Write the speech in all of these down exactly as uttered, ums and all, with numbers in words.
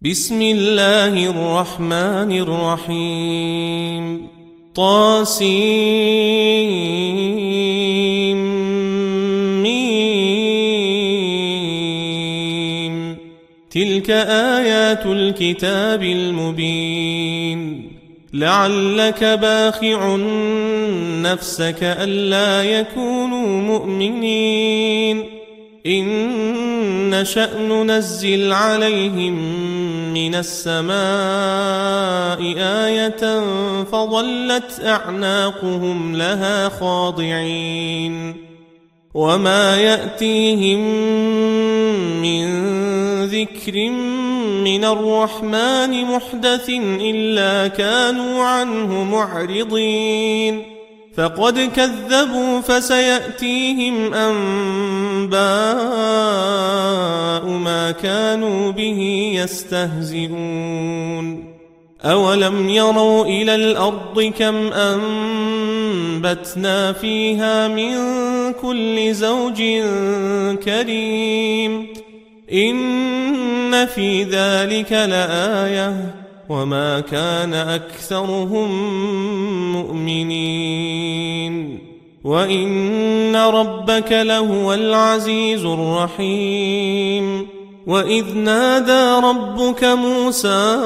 بسم الله الرحمن الرحيم طاسيم ميم تلك آيات الكتاب المبين لعلك باخع نفسك ألا يكونوا مؤمنين إن نشأ ننزل عليهم من السماء آية فظلت أعناقهم لها خاضعين وما يأتيهم من ذكر من الرحمن محدث إلا كانوا عنه معرضين فقد كذبوا فسيأتيهم أنباء ما كانوا به يستهزئون أولم يروا إلى الأرض كم أنبتنا فيها من كل زوج كريم إن في ذلك لآية وما كان أكثرهم مؤمنين وإن ربك لهو العزيز الرحيم وإذ نادى ربك موسى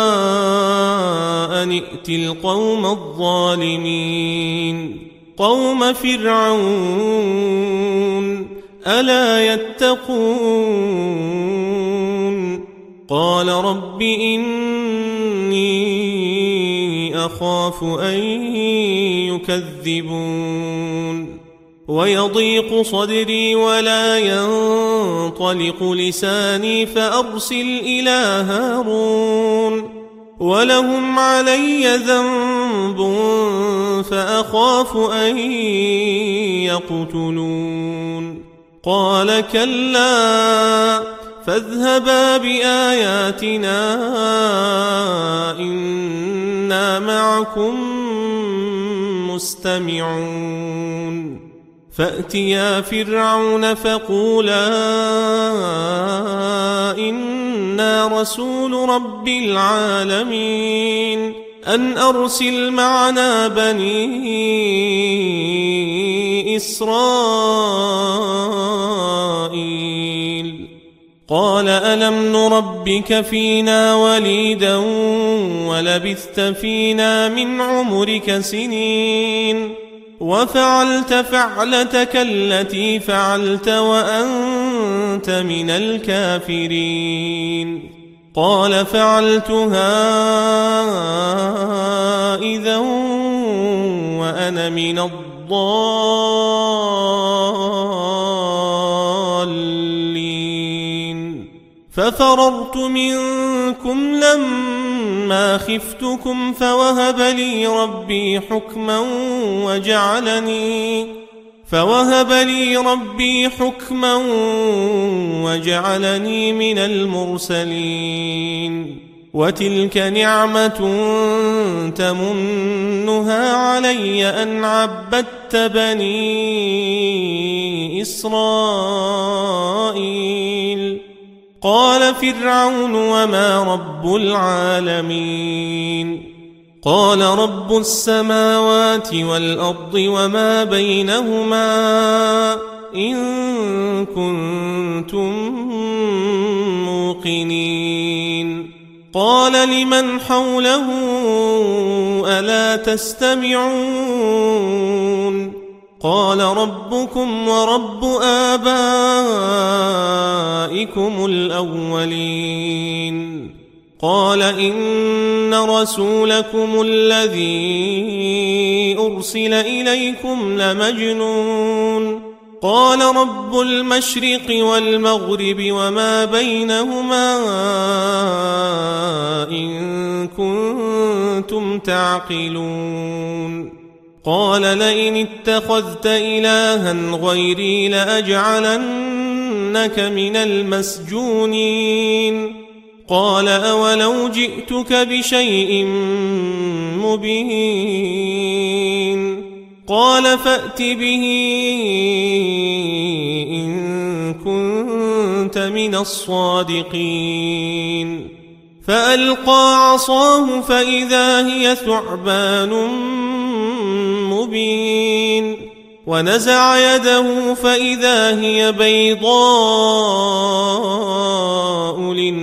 أن ائت القوم الظالمين قوم فرعون ألا يتقون قال رب إني أخاف أن يكذبون ويضيق صدري ولا ينطلق لساني فأرسل إلى هارون ولهم علي ذنب فأخاف أن يقتلون قال كلا فاذهبا بآياتنا إنا معكم مستمعون فأتيا فرعون فقولا إنا رسول رب العالمين أن أرسل معنا بني إسرائيل قال ألم نربك فينا وليدا ولبثت فينا من عمرك سنين وفعلت فعلتك التي فعلت وأنت من الكافرين قال فعلتها إذا وأنا من الضالين ففررت منكم لما خفتكم فوهب لي ربي حكما وجعلني فوهب لي ربي حكما وجعلني من المرسلين وتلك نعمة تمنها علي أن عبدت بني إسرائيل قال فرعون وما رب العالمين قال رب السماوات والأرض وما بينهما إن كنتم موقنين قال لمن حوله ألا تستمعون قال ربكم ورب آبائكم الأولين قال إن رسولكم الذي أرسل إليكم لمجنون قال رب المشرق والمغرب وما بينهما إن كنتم تعقلون قال لئن اتخذت إلها غيري لأجعلنك من المسجونين قال أولو جئتك بشيء مبين قال فأت به إن كنت من الصادقين فألقى عصاه فإذا هي ثعبان مبين ونزع يده فإذا هي بيضاء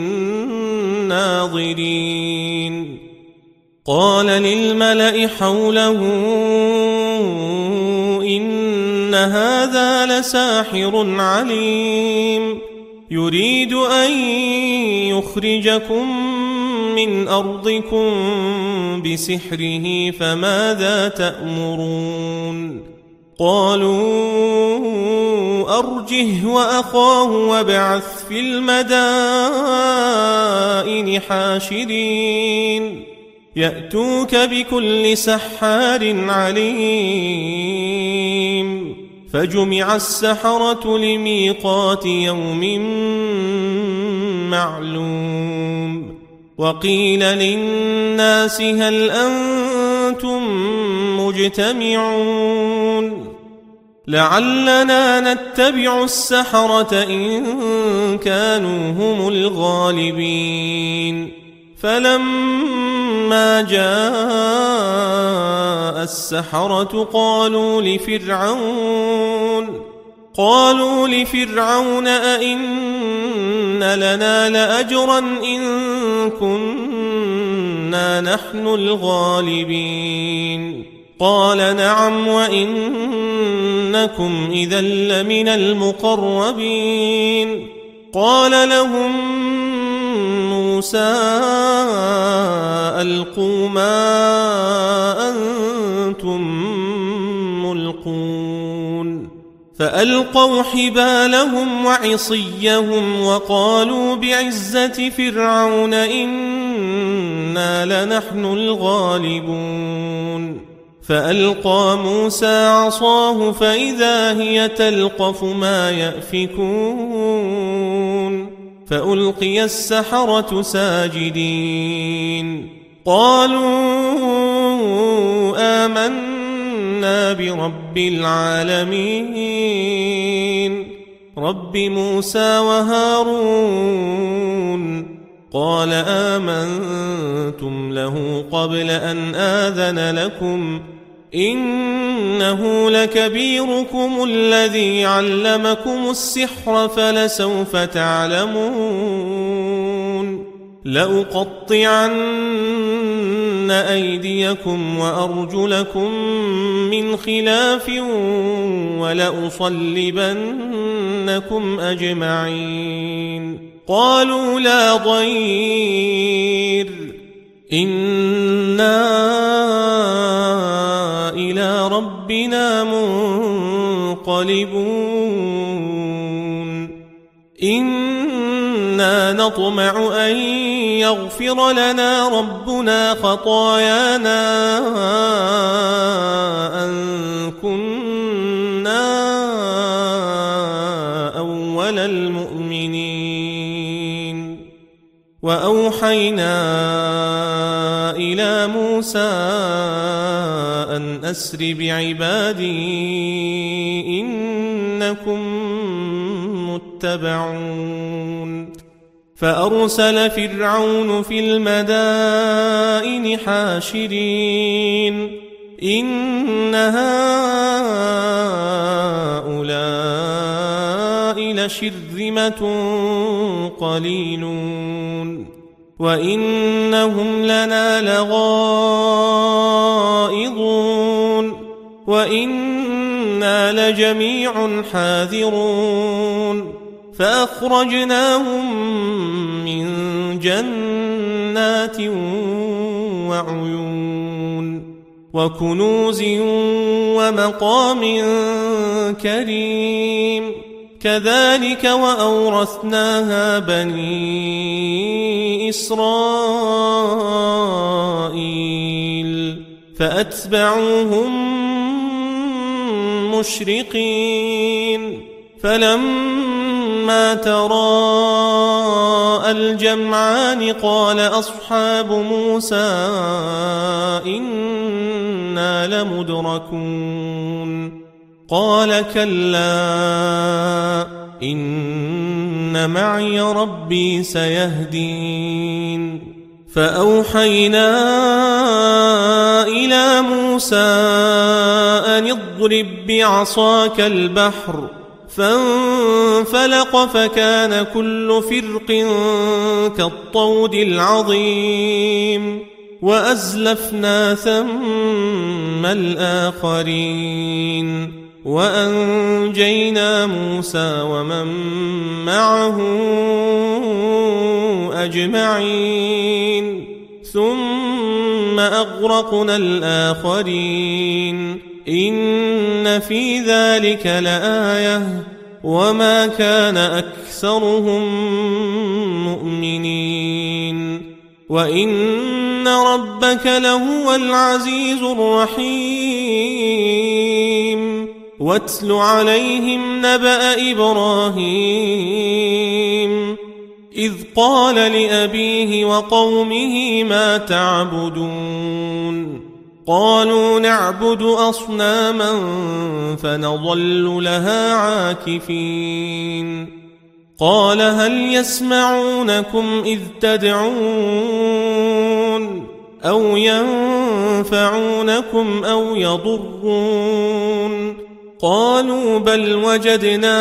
للناظرين قال للملأ حوله إن هذا لساحر عليم يريد أن يخرجكم من أرضكم بسحره فماذا تأمرون قالوا أرجه وأخاه وابعث في المدائن حاشرين يأتوك بكل سحار عليم فجمع السحرة لميقات يوم معلوم وقيل للناس هل أنتم مجتمعون لعلنا نتبع السحرة إن كانوا هم الغالبين فلما جاء السحرة قالوا لفرعون قالوا لفرعون أئن لنا لأجرا إن كنا نحن الغالبين قال نعم وإنكم إذا لمن المقربين قال لهم موسى ألقوا ما أنتم ملقون فألقوا حبالهم وعصيهم وقالوا بعزة فرعون إنا لنحن الغالبون فألقى موسى عصاه فإذا هي تلقف ما يأفكون فألقي السحرة ساجدين قالوا آمنا برب العالمين رب موسى وهارون قال آمنتم له قبل أن آذن لكم إنه لكبيركم الذي علمكم السحر فلسوف تعلمون لأقطعن أيديكم وأرجلكم من خلاف ولأصلبنكم أجمعين قالوا لا ضير إنا إلى ربنا منقلبون إنا نطمع أن يغفر لنا ربنا خطايانا أن كنا أول المؤمنين وأوحينا إلى موسى أن أسر بعبادي إنكم متبعون فأرسل فرعون في المدائن حاشرين إن هؤلاء لشرذمة قليلون وإنهم لنا لغائظون وإنا لجميع حاذرون فأخرجناهم من جنات وعيون وكنوز ومقام كريم كذلك وأورثناها بني إسرائيل فأتبعوهم مشرقين فلما تراءى الجمعان قال أصحاب موسى إنا لمدركون قال كلا إن معي ربي سيهدين فأوحينا إلى موسى أن اضرب بعصاك البحر فانفلق فكان كل فرق كالطود العظيم وأزلفنا ثم الآخرين وأنجينا موسى ومن معه أجمعين ثم أغرقنا الآخرين إن في ذلك لآية وما كان أكثرهم مؤمنين وإن ربك لهو العزيز الرحيم واتل عليهم نبأ إبراهيم إذ قال لأبيه وقومه ما تعبدون قالوا نعبد أصناما فنظل لها عاكفين قال هل يسمعونكم إذ تدعون أو ينفعونكم أو يضرون قالوا بل وجدنا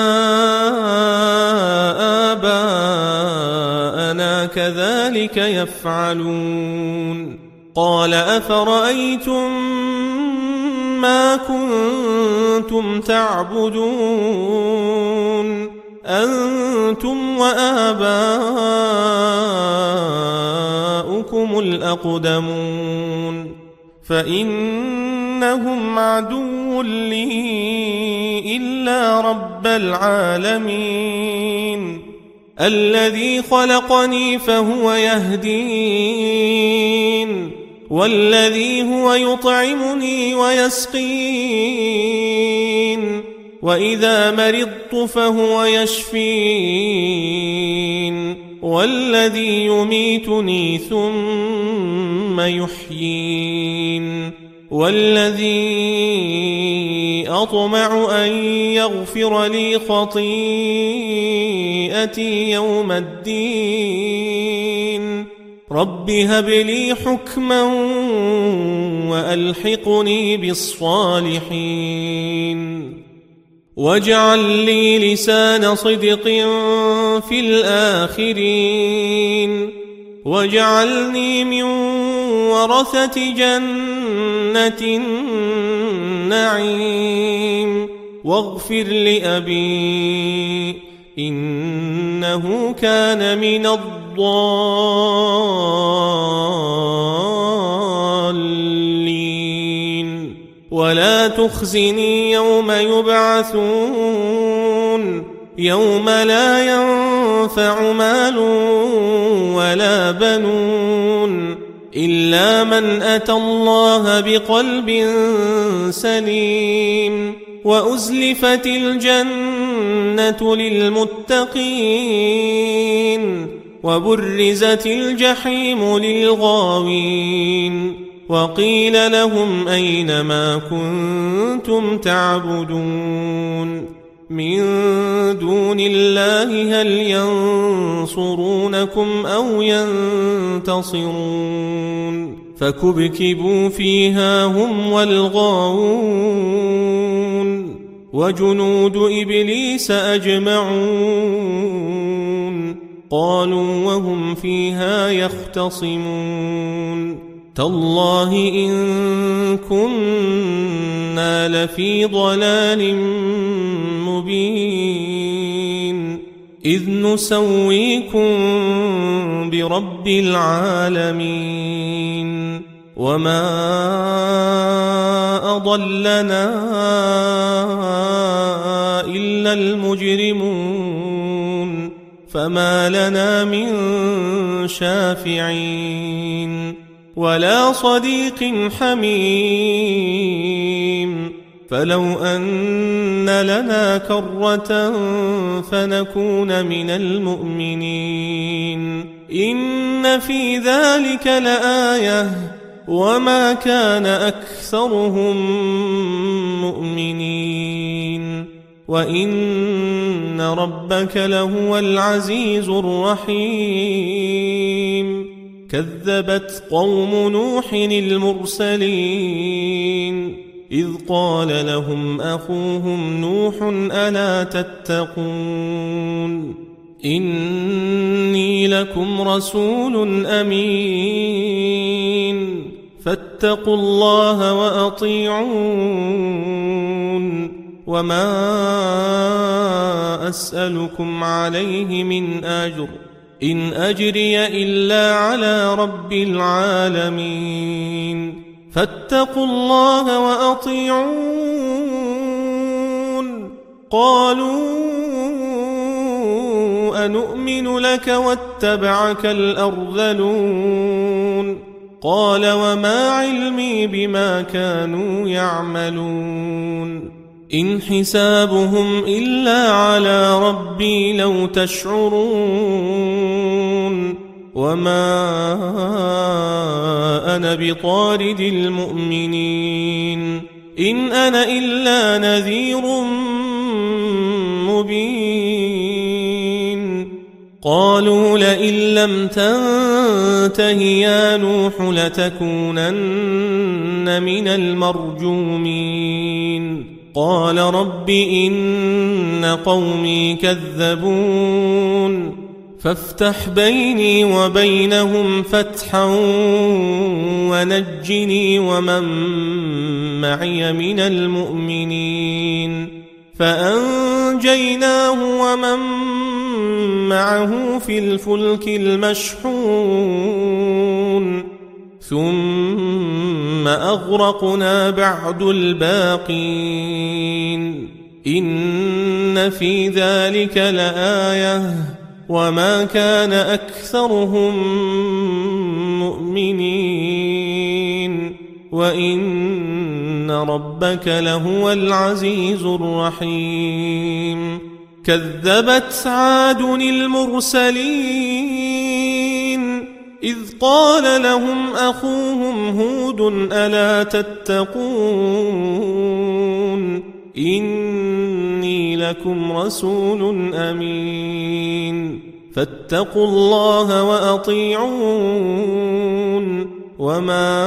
آباءنا كذلك يفعلون قال أفرأيتم ما كنتم تعبدون أنتم وآباؤكم الأقدمون فإنهم عدو لي إلا رب العالمين الذي خلقني فهو يهدين والذي هو يطعمني ويسقين وإذا مرضت فهو يشفين والذي يميتني ثم يحيين والذي أطمع أن يغفر لي خطيئتي يوم الدين رب هب لي حكما وألحقني بالصالحين واجعل لي لسان صدق في الآخرين واجعلني من ورثة جنة النعيم واغفر لأبي إنه كان من الضالين ولا تخزني يوم يبعثون يوم لا ينفع مال ولا بنون إلا من أتى الله بقلب سليم وأزلفت الجنة للمتقين وبرزت الجحيم للغاوين وقيل لهم أين ما كنتم تعبدون من دون الله هل ينصرونكم أو ينتصرون فكبكبوا فيها هم والغاوون وجنود إبليس أجمعون قالوا وهم فيها يختصمون تالله إن كنا لفي ضلال مبين إذ نسويكم برب العالمين وما أضلنا إلا المجرمون فما لنا من شافعين ولا صديق حميم فلو أن لنا كرة فنكون من المؤمنين إن في ذلك لآية وما كان أكثرهم مؤمنين وإن ربك لهو العزيز الرحيم كذبت قوم نوح المرسلين إذ قال لهم أخوهم نوح ألا تتقون إني لكم رسول أمين فاتقوا الله وأطيعون وما أسألكم عليه من أجر إن أجري إلا على رب العالمين فاتقوا الله وأطيعون قالوا أنؤمن لك واتبعك الأرذلون قال وما علمي بما كانوا يعملون إن حسابهم إلا على ربي لو تشعرون وما أنا بطارد المؤمنين إن أنا إلا نذير مبين قالوا لئن لم تنته يا نوح لتكونن من المرجومين قال رب إن قومي كذبون فافتح بيني وبينهم فتحا ونجني ومن معي من المؤمنين فأنجيناه ومن معه في الفلك المشحون ثم أغرقنا بعد الباقين إن في ذلك لآية وما كان أكثرهم مؤمنين وإن ربك لهو العزيز الرحيم كذبت عاد المرسلين إذ قال لهم أخوهم هود ألا تتقون إني لكم رسول أمين فاتقوا الله وأطيعون وما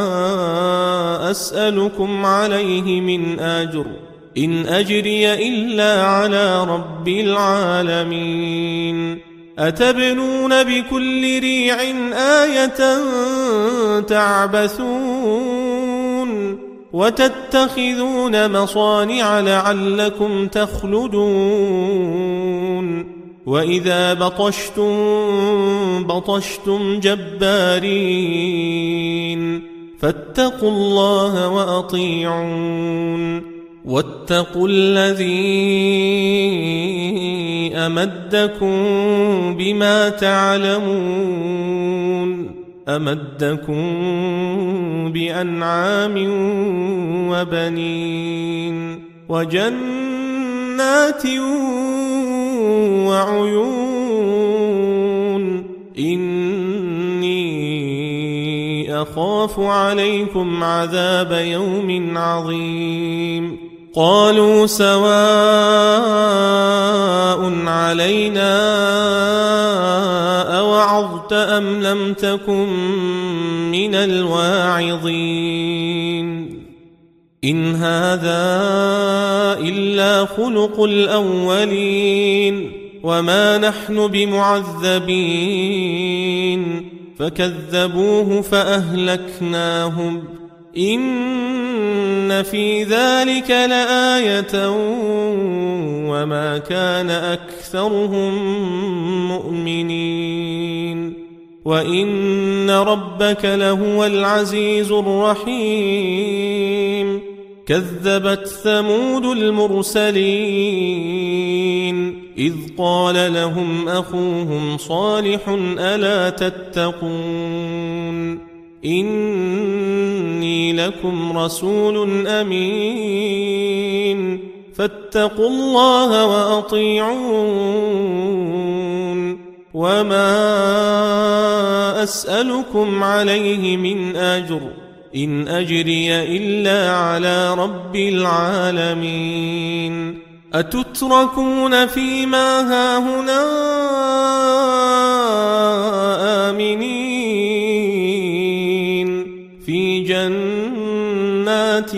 أسألكم عليه من أجر إن أجري إلا على رب العالمين أتبنون بكل ريع آية تعبثون وتتخذون مصانع لعلكم تخلدون وإذا بطشتم بطشتم جبارين فاتقوا الله وأطيعون واتقوا الذي أمدكم بما تعلمون أمدكم بأنعام وبنين وجنات وعيون إني أخاف عليكم عذاب يوم عظيم قالوا سواء علينا أوعظت أم لم تكن من الواعظين إن هذا إلا خلق الأولين وما نحن بمعذبين فكذبوه فأهلكناهم إن في ذلك لآية وما كان أكثرهم مؤمنين وإن ربك لهو العزيز الرحيم كذبت ثمود المرسلين إذ قال لهم أخوهم صالح ألا تتقون إني لكم رسول أمين فاتقوا الله وأطيعون وما أسألكم عليه من أجر إن أجري إلا على رب العالمين أتتركون فيما هاهنا آمنين جنات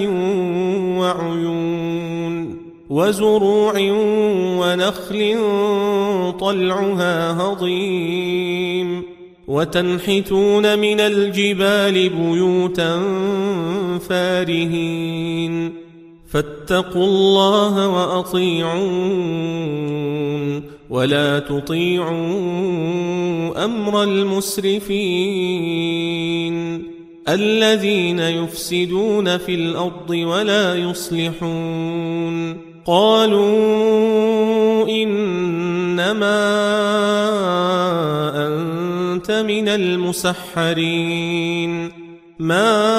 وعيون وزروع ونخل طلعها هضيم وتنحتون من الجبال بيوتا فارهين فاتقوا الله وأطيعون ولا تطيعوا أمر المسرفين الذين يفسدون في الأرض ولا يصلحون قالوا إنما أنت من المسحرين ما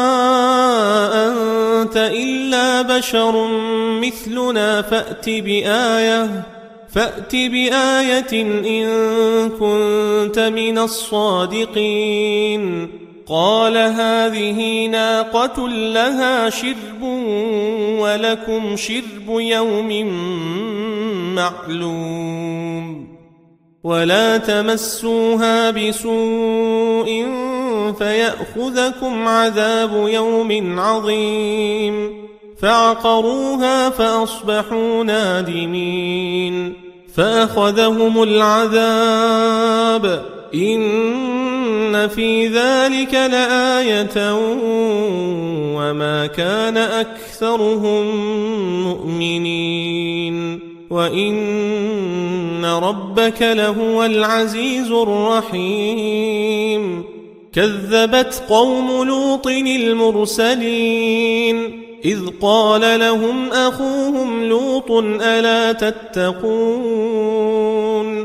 أنت إلا بشر مثلنا فأت بآية فأت بآية إن كنت من الصادقين قال هذه ناقة لها شرب ولكم شرب يوم معلوم ولا تمسوها بسوء فيأخذكم عذاب يوم عظيم فعقروها فأصبحوا نادمين فأخذهم العذاب إن في ذلك لآية وما كان أكثرهم مؤمنين وإن ربك لهو العزيز الرحيم كذبت قوم لوط المرسلين إذ قال لهم أخوهم لوط ألا تتقون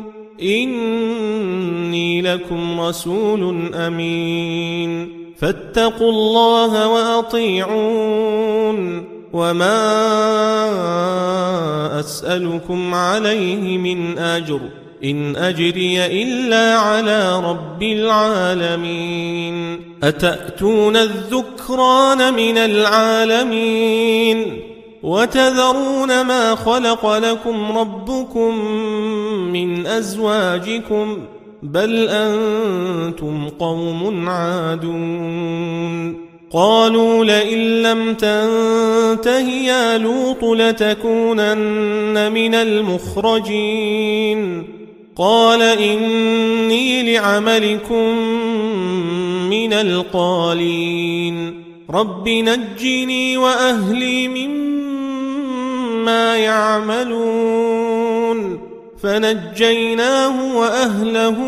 إني لكم رسول أمين فاتقوا الله وأطيعون وما أسألكم عليه من أجر إن أجري إلا على رب العالمين أتأتون الذكران من العالمين وتذرون ما خلق لكم ربكم من أزواجكم بل أنتم قوم عادون قالوا لئن لم تنته يا لوط لتكونن من المخرجين قال إني لعملكم من القالين رب نجني وأهلي مما يعملون فنجيناه وأهله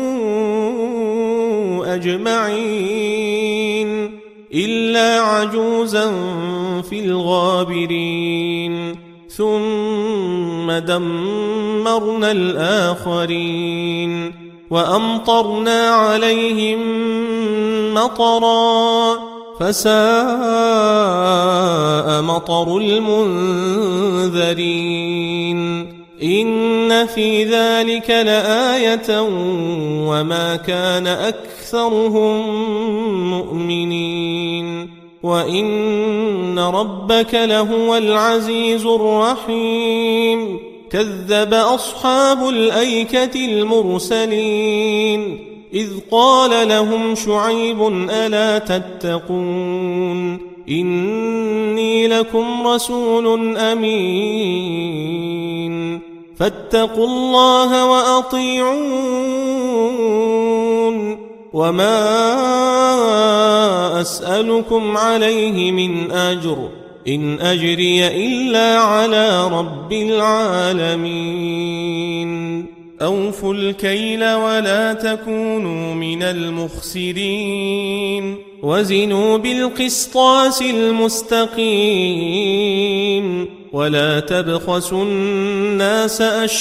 أجمعين إلا عجوزا في الغابرين ثم دمرنا الآخرين وأمطرنا عليهم مطرا فساء مطر المنذرين إن في ذلك لآية وما كان أكثرهم مؤمنين وإن ربك لهو العزيز الرحيم كذب أصحاب الأيكة المرسلين إذ قال لهم شعيب ألا تتقون إني لكم رسول أمين فاتقوا الله وأطيعون وما أسألكم عليه من أجر إن أجري إلا على رب العالمين أوفوا الكيل ولا تكونوا من المخسرين وزنوا بالقسطاس المستقيم ولا تبخسوا الناس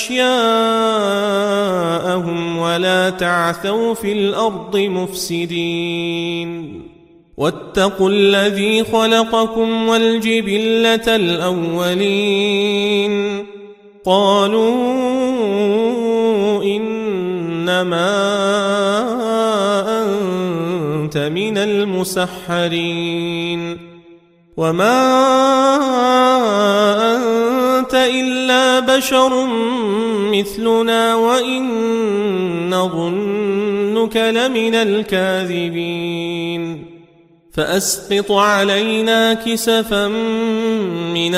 أشياءهم ولا تعثوا في الأرض مفسدين واتقوا الذي خلقكم والجبلة الأولين قالوا إنما أنت من المسحرين وما أنت إلا بشر مثلنا وإن نظنك لمن الكاذبين فأسقط علينا كسفا من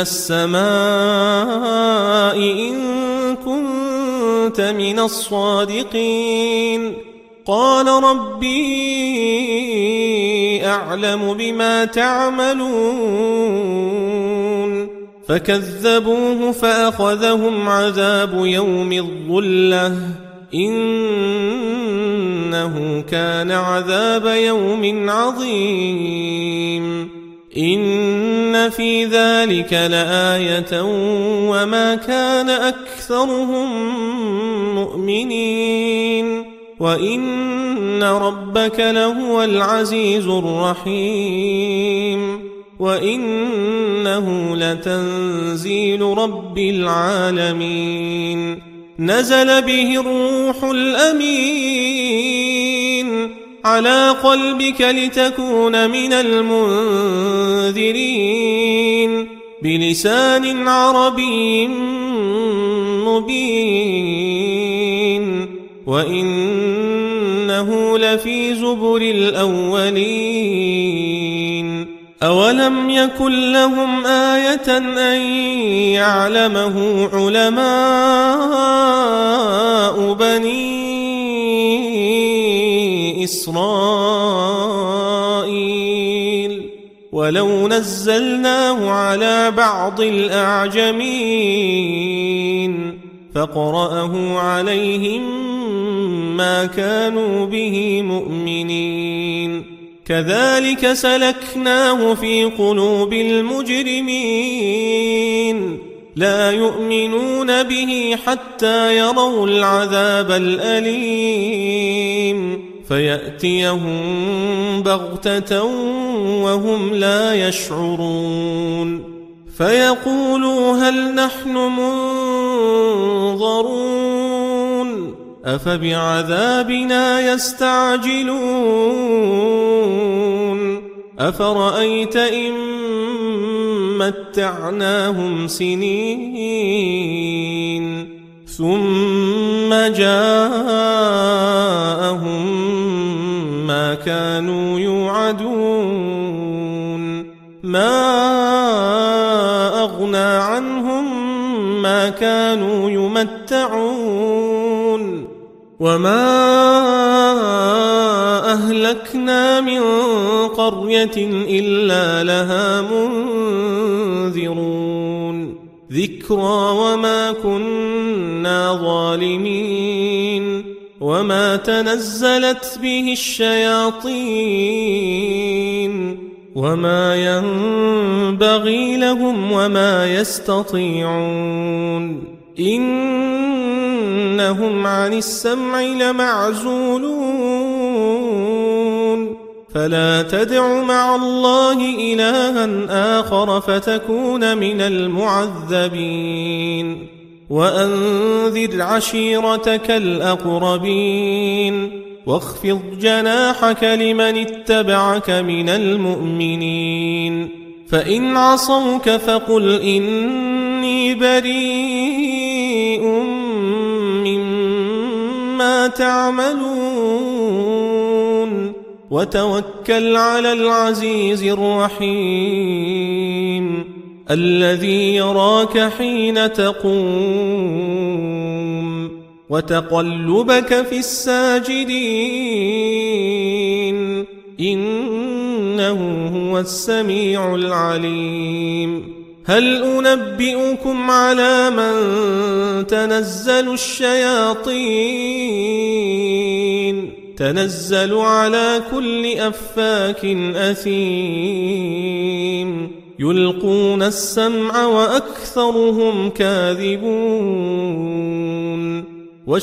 السماء إن كنت من الصادقين قال ربي أعلم بما تعملون فكذبوه فأخذهم عذاب يوم الظلة إنه كان عذاب يوم عظيم إن في ذلك لآية وما كان أكثرهم مؤمنين وإن ربك لهو العزيز الرحيم وإنه لتنزيل رب العالمين نزل به الروح الأمين على قلبك لتكون من المنذرين بلسان عربي مبين وإنه لفي زبر الأولين أولم يكن لهم آية أن يعلمه علماء بني إسرائيل ولو نزلناه على بعض الأعجمين فقرأه عليهم ما كانوا به مؤمنين كذلك سلكناه في قلوب المجرمين لا يؤمنون به حتى يروا العذاب الأليم فيأتيهم بغتة وهم لا يشعرون فيقولوا هل نحن منظرون أفبعذابنا يستعجلون أفرأيت إن متعناهم سنين ثم جاءهم ما كانوا يوعدون ما أغنى عنهم ما كانوا يمتعون وما أهلكنا من قرية إلا لها منذرون ذكرى وما كنا ظالمين وما تنزلت به الشياطين وما ينبغي لهم وما يستطيعون إنهم عن السمع لمعزولون فلا تدع مع الله إلها آخر فتكون من المعذبين وأنذر عشيرتك الأقربين واخفض جناحك لمن اتبعك من المؤمنين فإن عصوك فقل إني بريء مما تعملون وتوكل على العزيز الرحيم الذي يراك حين تقوم وتقلبك في الساجدين إنه هو السميع العليم هل أنبئكم على من تنزل الشياطين تنزل على كل أفاك أثيم يلقون السمع وأكثرهم كاذبون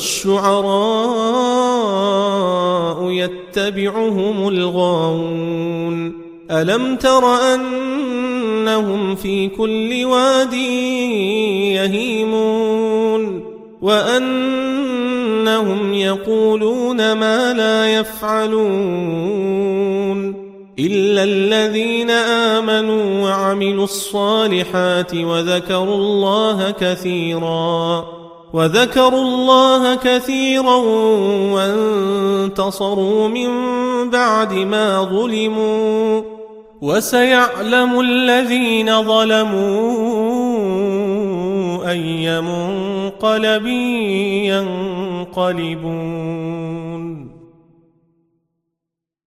والشعراء يتبعهم الغاوون ألم تر أنهم في كل واد يهيمون وأنهم يقولون ما لا يفعلون إلا الذين آمنوا وعملوا الصالحات وذكروا الله كثيرا وذكروا الله كثيرا وانتصروا من بعد ما ظلموا وسيعلم الذين ظلموا أي منقلب ينقلبون